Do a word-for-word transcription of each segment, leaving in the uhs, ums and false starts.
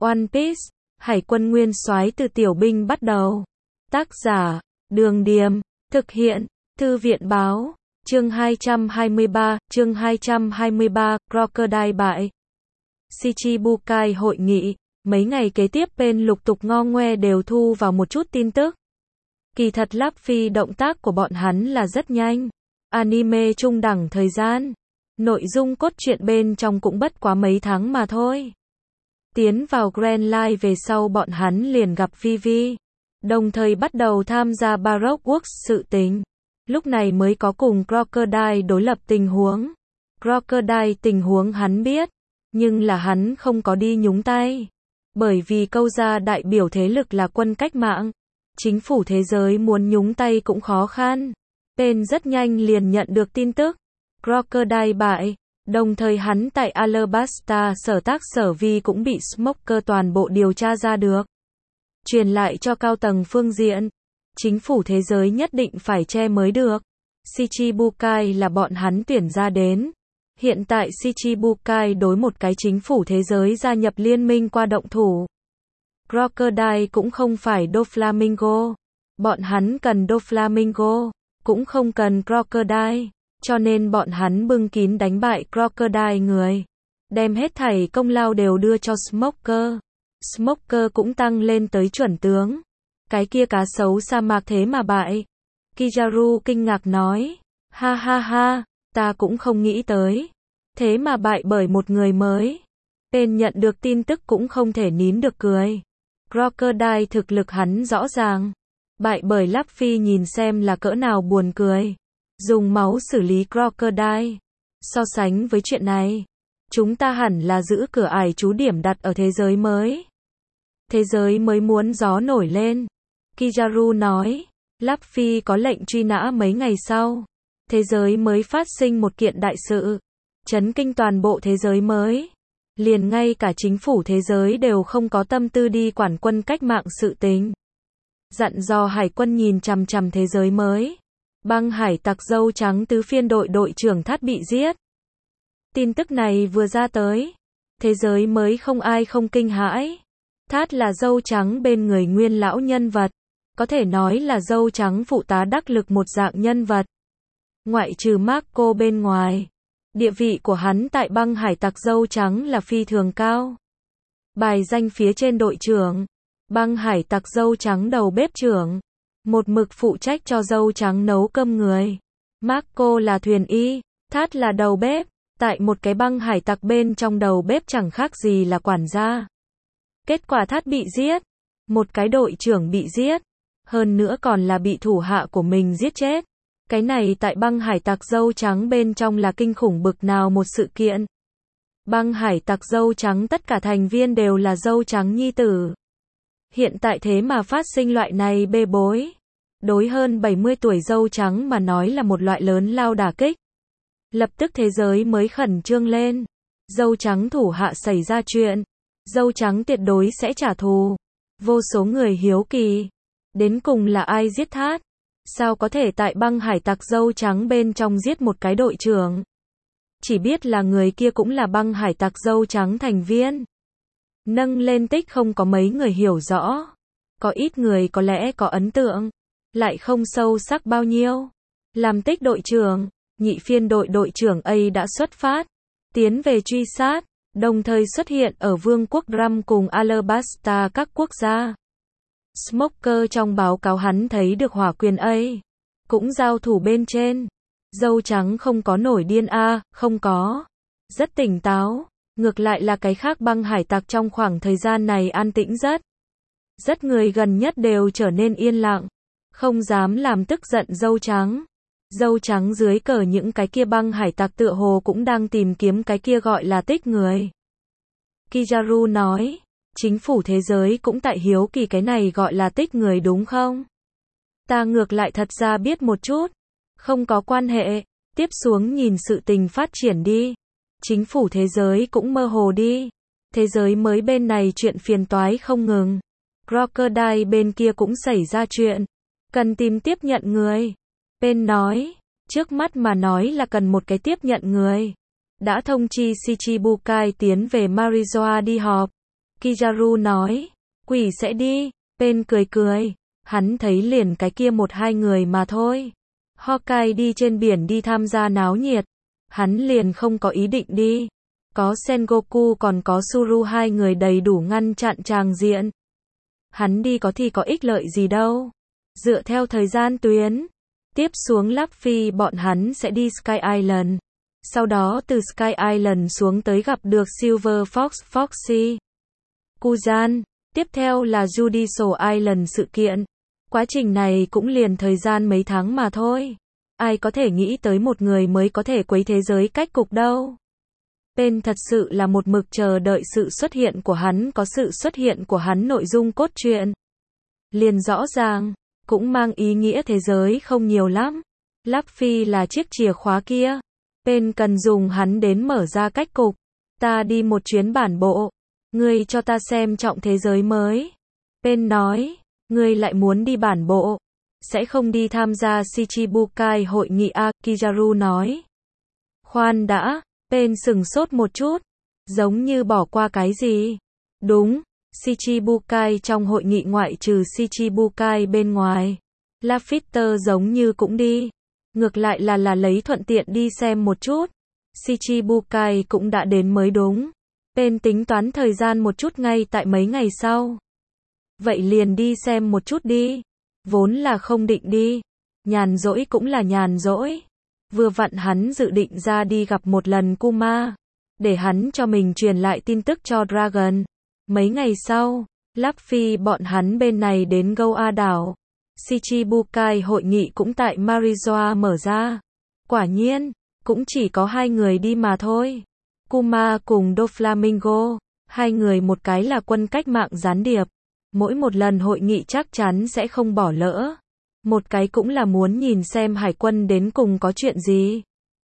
One Piece, Hải quân nguyên soái từ tiểu binh bắt đầu. Tác giả, Đường Điềm, thực hiện, Thư viện Báo, chương hai trăm hai mươi ba, chương hai trăm hai mươi ba, Crocodile bại. Shichibukai hội nghị, mấy ngày kế tiếp bên lục tục ngo ngoe đều thu vào một chút tin tức. Kỳ thật Luffy động tác của bọn hắn là rất nhanh. Anime trung đẳng thời gian. Nội dung cốt truyện bên trong cũng bất quá mấy tháng mà thôi. Tiến vào Grand Line về sau bọn hắn liền gặp Vivi. Đồng thời bắt đầu tham gia Baroque Works sự tình. Lúc này mới có cùng Crocodile đối lập tình huống. Crocodile tình huống hắn biết. Nhưng là hắn không có đi nhúng tay. Bởi vì câu gia đại biểu thế lực là quân cách mạng. Chính phủ thế giới muốn nhúng tay cũng khó khăn. Tên rất nhanh liền nhận được tin tức. Crocodile bại. Đồng thời hắn tại Alabasta sở tác sở vi cũng bị Smoker toàn bộ điều tra ra được. Truyền lại cho cao tầng phương diện. Chính phủ thế giới nhất định phải che mới được. Shichibukai là bọn hắn tuyển ra đến. Hiện tại Shichibukai đối một cái chính phủ thế giới gia nhập liên minh qua động thủ. Crocodile cũng không phải Doflamingo. Bọn hắn cần Doflamingo, cũng không cần Crocodile. Cho nên bọn hắn bưng kín đánh bại Crocodile người. Đem hết thảy công lao đều đưa cho Smoker. Smoker cũng tăng lên tới chuẩn tướng. Cái kia cá sấu sa mạc thế mà bại. Kizaru kinh ngạc nói. Ha ha ha, ta cũng không nghĩ tới. Thế mà bại bởi một người mới. Tên nhận được tin tức cũng không thể nín được cười. Crocodile thực lực hắn rõ ràng. Bại bởi Luffy nhìn xem là cỡ nào buồn cười. Dùng máu xử lý Crocodile. So sánh với chuyện này, chúng ta hẳn là giữ cửa ải trú điểm đặt ở thế giới mới. Thế giới mới muốn gió nổi lên. Kizaru nói. Luffy có lệnh truy nã mấy ngày sau. Thế giới mới phát sinh một kiện đại sự. Chấn kinh toàn bộ thế giới mới. Liền ngay cả chính phủ thế giới đều không có tâm tư đi quản quân cách mạng sự tình. Dặn dò hải quân nhìn chằm chằm thế giới mới. Băng hải tặc dâu trắng tứ phiên đội đội trưởng Thát bị giết. Tin tức này vừa ra tới. Thế giới mới không ai không kinh hãi. Thát là dâu trắng bên người nguyên lão nhân vật. Có thể nói là dâu trắng phụ tá đắc lực một dạng nhân vật. Ngoại trừ Marco bên ngoài. Địa vị của hắn tại băng hải tặc dâu trắng là phi thường cao. Bài danh phía trên đội trưởng. Băng hải tặc dâu trắng đầu bếp trưởng. Một mực phụ trách cho dâu trắng nấu cơm người. Marco là thuyền y. Thát là đầu bếp. Tại một cái băng hải tặc bên trong đầu bếp chẳng khác gì là quản gia. Kết quả Thát bị giết. Một cái đội trưởng bị giết. Hơn nữa còn là bị thủ hạ của mình giết chết. Cái này tại băng hải tặc dâu trắng bên trong là kinh khủng bực nào một sự kiện. Băng hải tặc dâu trắng tất cả thành viên đều là dâu trắng nhi tử. Hiện tại thế mà phát sinh loại này bê bối. Đối hơn bảy mươi tuổi dâu trắng mà nói là một loại lớn lao đả kích. Lập tức thế giới mới khẩn trương lên. Dâu trắng thủ hạ xảy ra chuyện. Dâu trắng tuyệt đối sẽ trả thù. Vô số người hiếu kỳ. Đến cùng là ai giết Thát? Sao có thể tại băng hải tặc dâu trắng bên trong giết một cái đội trưởng? Chỉ biết là người kia cũng là băng hải tặc dâu trắng thành viên. Nâng lên tích không có mấy người hiểu rõ. Có ít người có lẽ có ấn tượng. Lại không sâu sắc bao nhiêu. Làm tích đội trưởng, nhị phiên đội đội trưởng A đã xuất phát. Tiến về truy sát. Đồng thời xuất hiện ở vương quốc Drum cùng Alabasta các quốc gia. Smoker trong báo cáo hắn thấy được hỏa quyền A. Cũng giao thủ bên trên. Dâu trắng không có nổi điên A, không có. Rất tỉnh táo. Ngược lại là cái khác băng hải tặc trong khoảng thời gian này an tĩnh rất. Rất người gần nhất đều trở nên yên lặng. Không dám làm tức giận dâu trắng. Dâu trắng dưới cờ những cái kia băng hải tặc tựa hồ cũng đang tìm kiếm cái kia gọi là tích người. Kizaru nói. Chính phủ thế giới cũng tại hiếu kỳ cái này gọi là tích người đúng không? Ta ngược lại thật ra biết một chút. Không có quan hệ. Tiếp xuống nhìn sự tình phát triển đi. Chính phủ thế giới cũng mơ hồ đi. Thế giới mới bên này chuyện phiền toái không ngừng. Crocodile bên kia cũng xảy ra chuyện. Cần tìm tiếp nhận người. Bên nói. Trước mắt mà nói là cần một cái tiếp nhận người. Đã thông chi Shichibukai tiến về Marizoa đi họp. Kizaru nói. Quỷ sẽ đi. Pen cười cười. Hắn thấy liền cái kia một hai người mà thôi. Hawkeye đi trên biển đi tham gia náo nhiệt. Hắn liền không có ý định đi. Có Sengoku còn có Suru hai người đầy đủ ngăn chặn tràng diện. Hắn đi có thì có ích lợi gì đâu. Dựa theo thời gian tuyến. Tiếp xuống Luffy bọn hắn sẽ đi Sky Island. Sau đó từ Sky Island xuống tới gặp được Silver Fox Foxy. Kuzan. Tiếp theo là Judicial Island sự kiện. Quá trình này cũng liền thời gian mấy tháng mà thôi. Ai có thể nghĩ tới một người mới có thể quấy thế giới cách cục đâu. Pen thật sự là một mực chờ đợi sự xuất hiện của hắn, có sự xuất hiện của hắn nội dung cốt truyện. Liền rõ ràng, cũng mang ý nghĩa thế giới không nhiều lắm. Luffy là chiếc chìa khóa kia. Pen cần dùng hắn đến mở ra cách cục. Ta đi một chuyến bản bộ. Ngươi cho ta xem trọng thế giới mới. Pen nói, ngươi lại muốn đi bản bộ. Sẽ không đi tham gia Shichibukai hội nghị à, Kizaru nói. Khoan đã, Pen sừng sốt một chút. Giống như bỏ qua cái gì? Đúng, Shichibukai trong hội nghị ngoại trừ Shichibukai bên ngoài. Lafitter giống như cũng đi. Ngược lại là là lấy thuận tiện đi xem một chút. Shichibukai cũng đã đến mới đúng. Pen tính toán thời gian một chút ngay tại mấy ngày sau. Vậy liền đi xem một chút đi. Vốn là không định đi. Nhàn rỗi cũng là nhàn rỗi. Vừa vặn hắn dự định ra đi gặp một lần Kuma. Để hắn cho mình truyền lại tin tức cho Dragon. Mấy ngày sau, Luffy bọn hắn bên này đến Goa đảo. Shichibukai hội nghị cũng tại Marizoa mở ra. Quả nhiên, cũng chỉ có hai người đi mà thôi. Kuma cùng Doflamingo. Hai người một cái là quân cách mạng gián điệp. Mỗi một lần hội nghị chắc chắn sẽ không bỏ lỡ. Một cái cũng là muốn nhìn xem hải quân đến cùng có chuyện gì.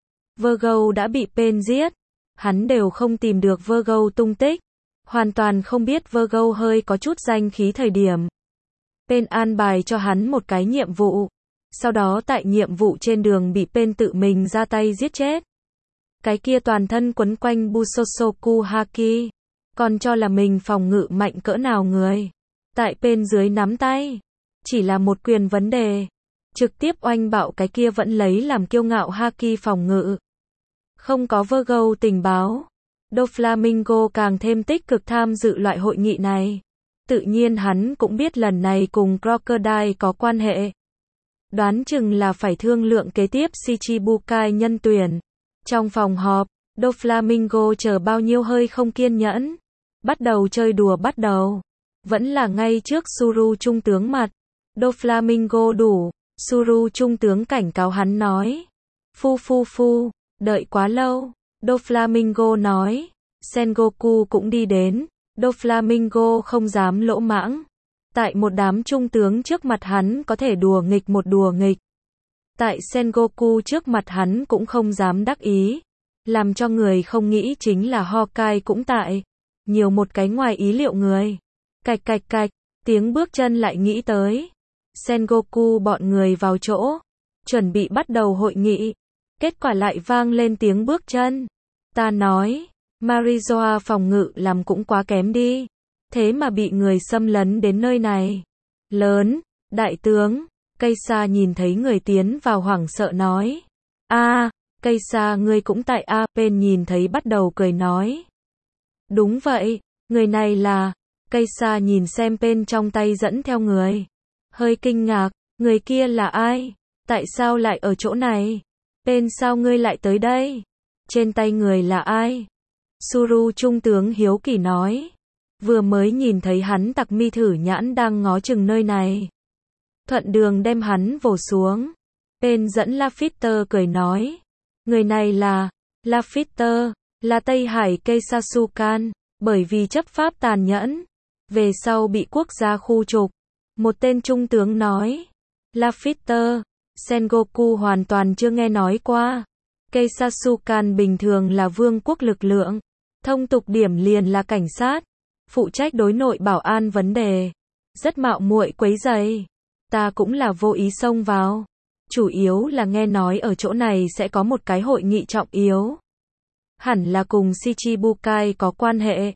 Virgo đã bị Pen giết. Hắn đều không tìm được Virgo tung tích. Hoàn toàn không biết Virgo hơi có chút danh khí thời điểm. Pen an bài cho hắn một cái nhiệm vụ. Sau đó tại nhiệm vụ trên đường bị Pen tự mình ra tay giết chết. Cái kia toàn thân quấn quanh Busosoku Haki. Còn cho là mình phòng ngự mạnh cỡ nào người. Tại Pen dưới nắm tay. Chỉ là một quyền vấn đề. Trực tiếp oanh bạo cái kia vẫn lấy làm kiêu ngạo Haki phòng ngự. Không có Virgo tình báo. Doflamingo càng thêm tích cực tham dự loại hội nghị này. Tự nhiên hắn cũng biết lần này cùng Crocodile có quan hệ. Đoán chừng là phải thương lượng kế tiếp Shichibukai nhân tuyển. Trong phòng họp, Doflamingo chờ bao nhiêu hơi không kiên nhẫn. Bắt đầu chơi đùa bắt đầu. Vẫn là ngay trước Suru trung tướng mặt. Doflamingo đủ. Suru trung tướng cảnh cáo hắn nói. Phu phu phu, đợi quá lâu. Doflamingo nói. Sengoku cũng đi đến. Doflamingo không dám lỗ mãng. Tại một đám trung tướng trước mặt hắn có thể đùa nghịch một đùa nghịch. Tại Sengoku trước mặt hắn cũng không dám đắc ý. Làm cho người không nghĩ chính là Hawkeye cũng tại. Nhiều một cái ngoài ý liệu người. Cạch cạch cạch, tiếng bước chân lại nghĩ tới. Sengoku bọn người vào chỗ. Chuẩn bị bắt đầu hội nghị. Kết quả lại vang lên tiếng bước chân. Ta nói, Marizoa phòng ngự làm cũng quá kém đi. Thế mà bị người xâm lấn đến nơi này. Lớn, đại tướng, cây sa nhìn thấy người tiến vào hoảng sợ nói. A, cây sa ngươi cũng tại A, Pen nhìn thấy bắt đầu cười nói. Đúng vậy, người này là, cây sa nhìn xem Pen trong tay dẫn theo người. Hơi kinh ngạc, người kia là ai? Tại sao lại ở chỗ này? Pen sao ngươi lại tới đây? Trên tay người là ai? Suru trung tướng hiếu kỳ nói. Vừa mới nhìn thấy hắn tặc mi thử nhãn đang ngó chừng nơi này. Thuận đường đem hắn vồ xuống. Pen dẫn Lafitter cười nói. Người này là, Lafitter, là Tây Hải Keisasukan, bởi vì chấp pháp tàn nhẫn. Về sau bị quốc gia khu trục. Một tên trung tướng nói. Lafitter, Sengoku hoàn toàn chưa nghe nói qua. Keisasukan bình thường là vương quốc lực lượng. Thông tục điểm liền là cảnh sát. Phụ trách đối nội bảo an vấn đề. Rất mạo muội quấy rầy. Ta cũng là vô ý xông vào. Chủ yếu là nghe nói ở chỗ này sẽ có một cái hội nghị trọng yếu. Hẳn là cùng Shichibukai có quan hệ.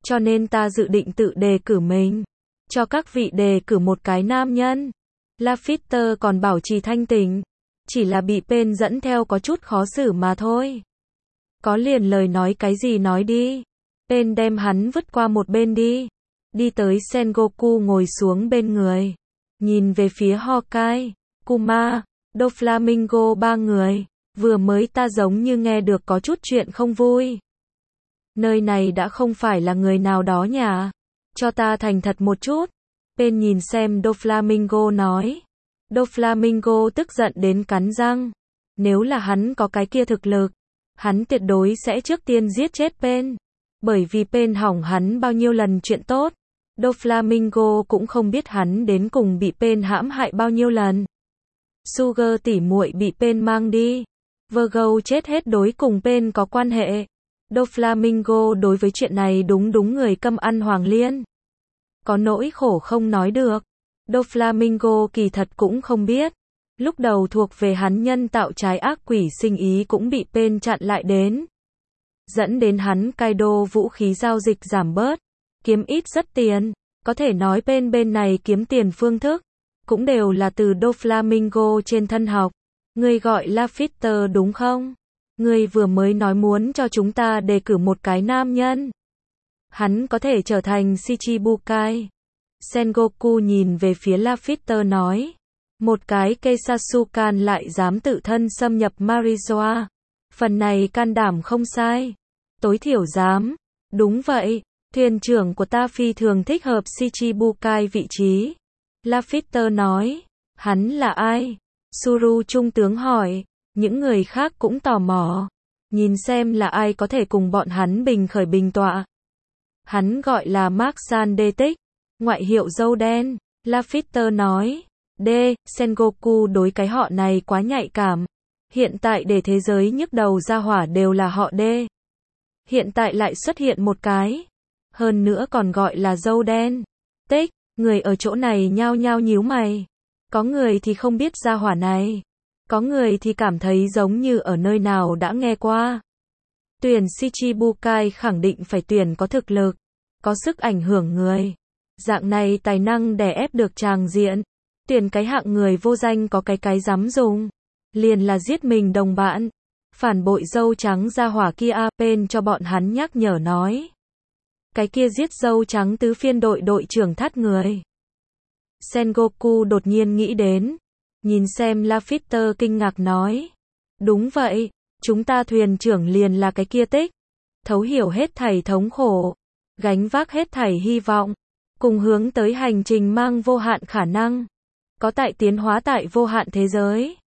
cho nên ta dự định tự đề cử mình. Cho các vị đề cử một cái nam nhân. Lafitte còn bảo trì thanh tỉnh. Chỉ là bị Pain dẫn theo có chút khó xử mà thôi. Có liền lời nói cái gì nói đi. Pain đem hắn vứt qua một bên đi. Đi tới Sengoku ngồi xuống bên người. Nhìn về phía Hawkeye, Kuma, Doflamingo ba người. Vừa mới ta giống như nghe được có chút chuyện không vui. Nơi này đã không phải là người nào đó nhà. Cho ta thành thật một chút. Pain nhìn xem Doflamingo nói. Doflamingo tức giận đến cắn răng. Nếu là hắn có cái kia thực lực, hắn tuyệt đối sẽ trước tiên giết chết Pain. Bởi vì Pain hỏng hắn bao nhiêu lần chuyện tốt. Doflamingo cũng không biết hắn đến cùng bị Pain hãm hại bao nhiêu lần. Sugar tỉ muội bị Pain mang đi. Virgo chết hết đối cùng Pain có quan hệ. Doflamingo đối với chuyện này đúng đúng người câm ăn hoàng liên. Có nỗi khổ không nói được. Doflamingo kỳ thật cũng không biết. Lúc đầu thuộc về hắn nhân tạo trái ác quỷ sinh ý cũng bị Pain chặn lại đến. Dẫn đến hắn Kaido vũ khí giao dịch giảm bớt. Kiếm ít rất tiền. Có thể nói Pain bên này kiếm tiền phương thức. Cũng đều là từ Doflamingo trên thân học. Ngươi gọi Lafitte đúng không? Ngươi vừa mới nói muốn cho chúng ta đề cử một cái nam nhân. Hắn có thể trở thành Shichibukai. Sengoku nhìn về phía Lafitte nói. Một cái Keisatsukan lại dám tự thân xâm nhập Marisoa. Phần này can đảm không sai. Tối thiểu dám. Đúng vậy. Thuyền trưởng của ta phi thường thích hợp Shichibukai vị trí. Lafitte nói. Hắn là ai? Suru trung tướng hỏi. Những người khác cũng tò mò. Nhìn xem là ai có thể cùng bọn hắn bình khởi bình tọa. Hắn gọi là Mark San Detic. Ngoại hiệu dâu đen. Lafitte nói. D. Sengoku đối cái họ này quá nhạy cảm. Hiện tại để thế giới nhức đầu ra hỏa đều là họ D. Hiện tại lại xuất hiện một cái. Hơn nữa còn gọi là dâu đen. Tích. Người ở chỗ này nhao nhao nhíu mày. Có người thì không biết ra hỏa này. Có người thì cảm thấy giống như ở nơi nào đã nghe qua. Tuyển Shichibukai khẳng định phải tuyển có thực lực. Có sức ảnh hưởng người. Dạng này tài năng đè ép được tràng diện. Tuyển cái hạng người vô danh có cái cái dám dùng. Liền là giết mình đồng bạn. Phản bội dâu trắng ra hỏa kia. Pain cho bọn hắn nhắc nhở nói. Cái kia giết dâu trắng tứ phiên đội đội trưởng thắt người. Sengoku đột nhiên nghĩ đến. Nhìn xem Lafitte kinh ngạc nói. Đúng vậy. Chúng ta thuyền trưởng liền là cái kia Tích. Thấu hiểu hết thảy thống khổ. Gánh vác hết thảy hy vọng. Cùng hướng tới hành trình mang vô hạn khả năng. Có tại tiến hóa tại vô hạn thế giới.